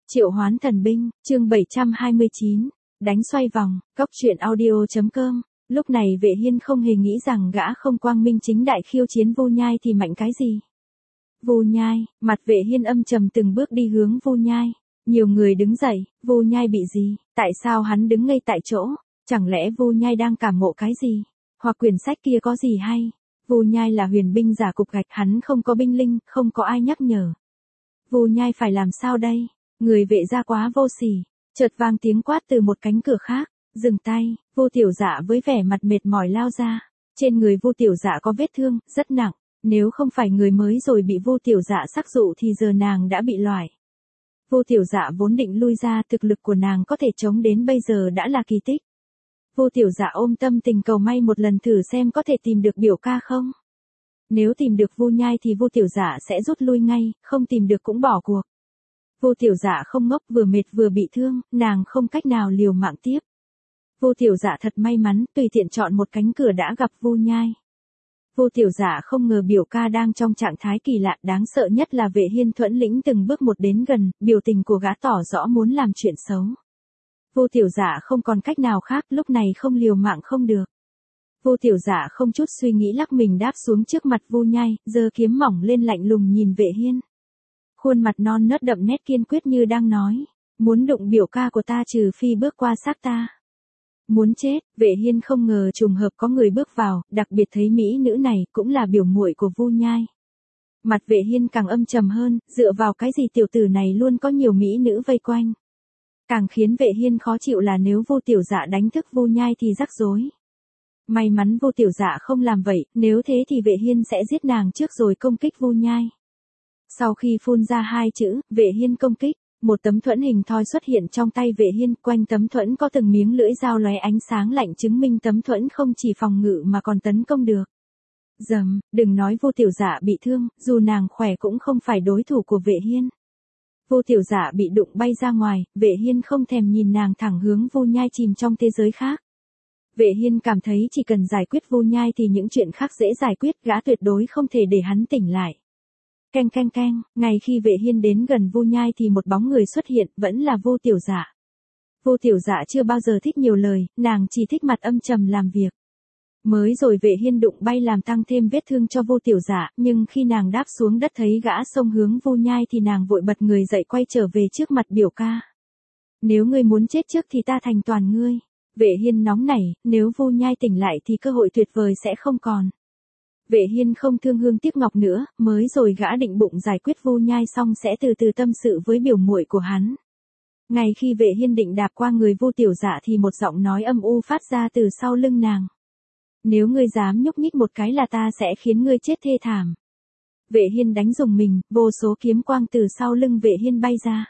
Triệu hoán thần binh, chương 729, đánh xoay vòng, cóc truyện audio.com. Lúc này Vệ Hiên không hề nghĩ rằng gã không quang minh chính đại khiêu chiến Vu Nhai thì mạnh cái gì. Vu Nhai, mặt Vệ Hiên âm trầm từng bước đi hướng Vu Nhai. Nhiều người đứng dậy, Vu Nhai bị gì, tại sao hắn đứng ngây tại chỗ, chẳng lẽ Vu Nhai đang cảm ngộ cái gì, hoặc quyển sách kia có gì hay. Vu Nhai là huyền binh giả cục gạch, hắn không có binh linh, không có ai nhắc nhở. Vu Nhai phải làm sao đây? Người Vệ gia quá vô sỉ. Chợt vang tiếng quát từ một cánh cửa khác. Dừng tay, Vu Tiểu Dạ với vẻ mặt mệt mỏi lao ra. Trên người Vu Tiểu Dạ có vết thương, rất nặng. Nếu không phải người mới rồi bị Vu Tiểu Dạ sắc dụ thì giờ nàng đã bị loại. Vu Tiểu Dạ vốn định lui ra, thực lực của nàng có thể chống đến bây giờ đã là kỳ tích. Vu Tiểu Dạ ôm tâm tình cầu may một lần thử xem có thể tìm được biểu ca không. Nếu tìm được Vu Nhai thì Vu Tiểu Dạ sẽ rút lui ngay, không tìm được cũng bỏ cuộc. Vu Tiểu Dạ không ngốc, vừa mệt vừa bị thương, nàng không cách nào liều mạng tiếp. Vu Tiểu Dạ thật may mắn, tùy tiện chọn một cánh cửa đã gặp Vu Nhai. Vu Tiểu Dạ không ngờ biểu ca đang trong trạng thái kỳ lạ, đáng sợ nhất là Vệ Hiên Thuẫn Lĩnh từng bước một đến gần, biểu tình của gã tỏ rõ muốn làm chuyện xấu. Vu Tiểu Dạ không còn cách nào khác, lúc này không liều mạng không được. Vu Tiểu Dạ không chút suy nghĩ lắc mình đáp xuống trước mặt Vu Nhai, giơ kiếm mỏng lên lạnh lùng nhìn Vệ Hiên. Khuôn mặt non nớt đậm nét kiên quyết như đang nói, muốn đụng biểu ca của ta trừ phi bước qua xác ta. Muốn chết. Vệ Hiên không ngờ trùng hợp có người bước vào, đặc biệt thấy mỹ nữ này cũng là biểu muội của Vu Nhai. Mặt Vệ Hiên càng âm trầm hơn, dựa vào cái gì tiểu tử này luôn có nhiều mỹ nữ vây quanh. Càng khiến Vệ Hiên khó chịu là nếu Vu Tiểu Dạ đánh thức Vu Nhai thì rắc rối. May mắn Vu Tiểu Dạ không làm vậy, nếu thế thì Vệ Hiên sẽ giết nàng trước rồi công kích Vu Nhai. Sau khi phun ra hai chữ, Vệ Hiên công kích, một tấm thuẫn hình thoi xuất hiện trong tay Vệ Hiên, quanh tấm thuẫn có từng miếng lưỡi dao lóe ánh sáng lạnh chứng minh tấm thuẫn không chỉ phòng ngự mà còn tấn công được. Dầm, đừng nói Vu Tiểu Dạ bị thương, dù nàng khỏe cũng không phải đối thủ của Vệ Hiên. Vu Tiểu Dạ bị đụng bay ra ngoài, Vệ Hiên không thèm nhìn nàng thẳng hướng Vu Nhai chìm trong thế giới khác. Vệ Hiên cảm thấy chỉ cần giải quyết Vu Nhai thì những chuyện khác dễ giải quyết, gã tuyệt đối không thể để hắn tỉnh lại. Keng keng keng, ngay khi Vệ Hiên đến gần Vu Nhai thì một bóng người xuất hiện, vẫn là Vu Tiểu Dạ. Vu Tiểu Dạ chưa bao giờ thích nhiều lời, nàng chỉ thích mặt âm trầm làm việc. Mới rồi Vệ Hiên đụng bay làm tăng thêm vết thương cho Vu Tiểu Dạ, nhưng khi nàng đáp xuống đất thấy gã xông hướng Vu Nhai thì nàng vội bật người dậy quay trở về trước mặt biểu ca. Nếu ngươi muốn chết trước thì ta thành toàn ngươi. Vệ Hiên nóng nảy, nếu Vu Nhai tỉnh lại thì cơ hội tuyệt vời sẽ không còn. Vệ Hiên không thương hương tiếc ngọc nữa, mới rồi gã định bụng giải quyết Vu Nhai xong sẽ từ từ tâm sự với biểu muội của hắn. Ngay khi Vệ Hiên định đạp qua người Vu Tiểu Dạ thì một giọng nói âm u phát ra từ sau lưng nàng. Nếu ngươi dám nhúc nhích một cái là ta sẽ khiến ngươi chết thê thảm. Vệ Hiên đánh rùng mình, vô số kiếm quang từ sau lưng Vệ Hiên bay ra.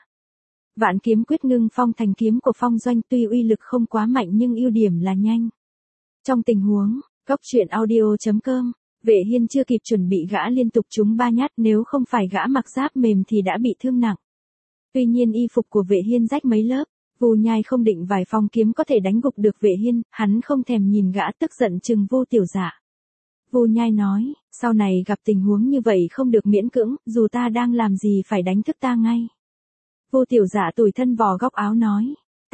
Vạn kiếm quyết ngưng phong thành kiếm của Phong Doanh, tuy uy lực không quá mạnh nhưng ưu điểm là nhanh. Trong tình huống, cóc truyện audio.com, Vệ Hiên chưa kịp chuẩn bị gã liên tục trúng 3 nhát, nếu không phải gã mặc giáp mềm thì đã bị thương nặng. Tuy nhiên y phục của Vệ Hiên rách mấy lớp, Vu Nhai không định vài phong kiếm có thể đánh gục được Vệ Hiên, hắn không thèm nhìn gã tức giận chừng Vu Tiểu Dạ. Vu Nhai nói, sau này gặp tình huống như vậy không được miễn cưỡng, dù ta đang làm gì phải đánh thức ta ngay. Vu Tiểu Dạ tủi thân vò góc áo nói,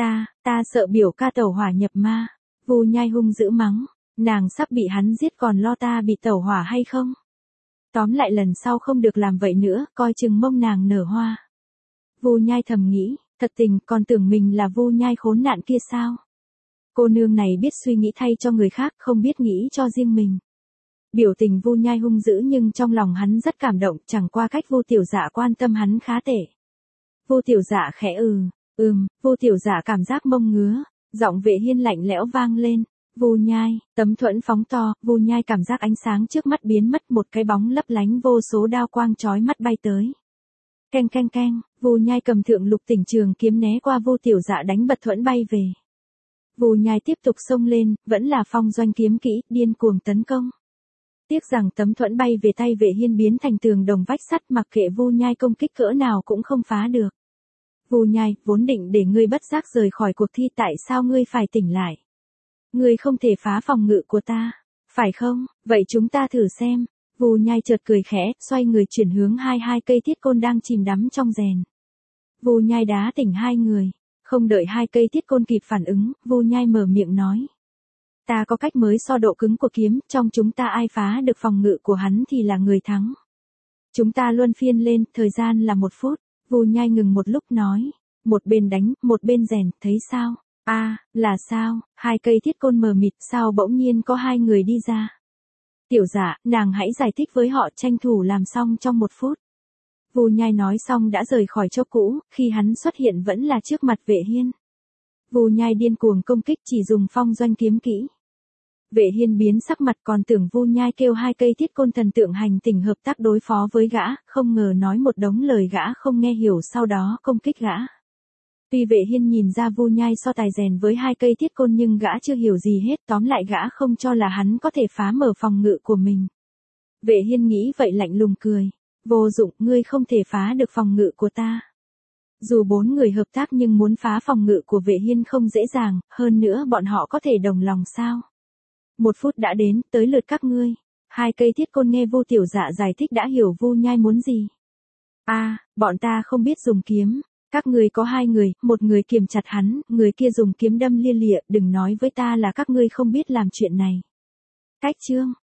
ta sợ biểu ca tẩu hỏa nhập ma. Vu Nhai hung dữ mắng, nàng sắp bị hắn giết còn lo ta bị tẩu hỏa hay không? Tóm lại lần sau không được làm vậy nữa, coi chừng mông nàng nở hoa. Vu Nhai thầm nghĩ, thật tình còn tưởng mình là Vu Nhai khốn nạn kia sao? Cô nương này biết suy nghĩ thay cho người khác, không biết nghĩ cho riêng mình. Biểu tình Vu Nhai hung dữ nhưng trong lòng hắn rất cảm động, chẳng qua cách Vu Tiểu Dạ quan tâm hắn khá tệ. Vu Tiểu Dạ khẽ Vu Tiểu Dạ cảm giác mông ngứa, giọng Vệ Hiên lạnh lẽo vang lên. Vu Nhai, tấm thuẫn phóng to, Vu Nhai cảm giác ánh sáng trước mắt biến mất, một cái bóng lấp lánh vô số đao quang chói mắt bay tới. Keng keng keng, Vu Nhai cầm thượng lục tỉnh trường kiếm né qua Vu Tiểu Dạ đánh bật thuẫn bay về. Vu Nhai tiếp tục xông lên, vẫn là Phong Doanh kiếm kỹ, điên cuồng tấn công. Tiếc rằng tấm thuẫn bay về tay Vệ Hiên biến thành tường đồng vách sắt, mặc kệ Vu Nhai công kích cỡ nào cũng không phá được. Vu Nhai, vốn định để ngươi bất giác rời khỏi cuộc thi, tại sao ngươi phải tỉnh lại? Ngươi không thể phá phòng ngự của ta, phải không? Vậy chúng ta thử xem. Vu Nhai chợt cười khẽ, xoay người chuyển hướng hai cây thiết côn đang chìm đắm trong rèn. Vu Nhai đá tỉnh hai người. Không đợi hai cây thiết côn kịp phản ứng, Vu Nhai mở miệng nói. Ta có cách mới so độ cứng của kiếm, trong chúng ta ai phá được phòng ngự của hắn thì là người thắng. Chúng ta luân phiên lên, thời gian là 1 phút. Vu Nhai ngừng một lúc nói. Một bên đánh, một bên rèn, thấy sao? Là sao? Hai cây thiết côn mờ mịt, sao bỗng nhiên có hai người đi ra? Tiểu dạ, nàng hãy giải thích với họ, tranh thủ làm xong trong 1 phút. Vu Nhai nói xong đã rời khỏi chỗ cũ, khi hắn xuất hiện vẫn là trước mặt Vệ Hiên. Vu Nhai điên cuồng công kích, chỉ dùng phong doanh kiếm kỹ. Vệ Hiên biến sắc mặt, còn tưởng Vu Nhai kêu hai cây thiết côn thần tượng hành tình hợp tác đối phó với gã, không ngờ nói một đống lời gã không nghe hiểu, sau đó công kích gã. Tuy Vệ Hiên nhìn ra Vu Nhai so tài rèn với hai cây thiết côn nhưng gã chưa hiểu gì hết, tóm lại gã không cho là hắn có thể phá mở phòng ngự của mình. Vệ Hiên nghĩ vậy lạnh lùng cười. Vô dụng, ngươi không thể phá được phòng ngự của ta. Dù 4 người hợp tác nhưng muốn phá phòng ngự của Vệ Hiên không dễ dàng, hơn nữa bọn họ có thể đồng lòng sao? 1 phút đã đến, tới lượt các ngươi. Hai cây thiết côn nghe Vu Tiểu Dạ giải thích đã hiểu Vu Nhai muốn gì. Bọn ta không biết dùng kiếm. Các ngươi có 2 người, một người kiềm chặt hắn, người kia dùng kiếm đâm lia lịa, đừng nói với ta là các ngươi không biết làm chuyện này. Cách chương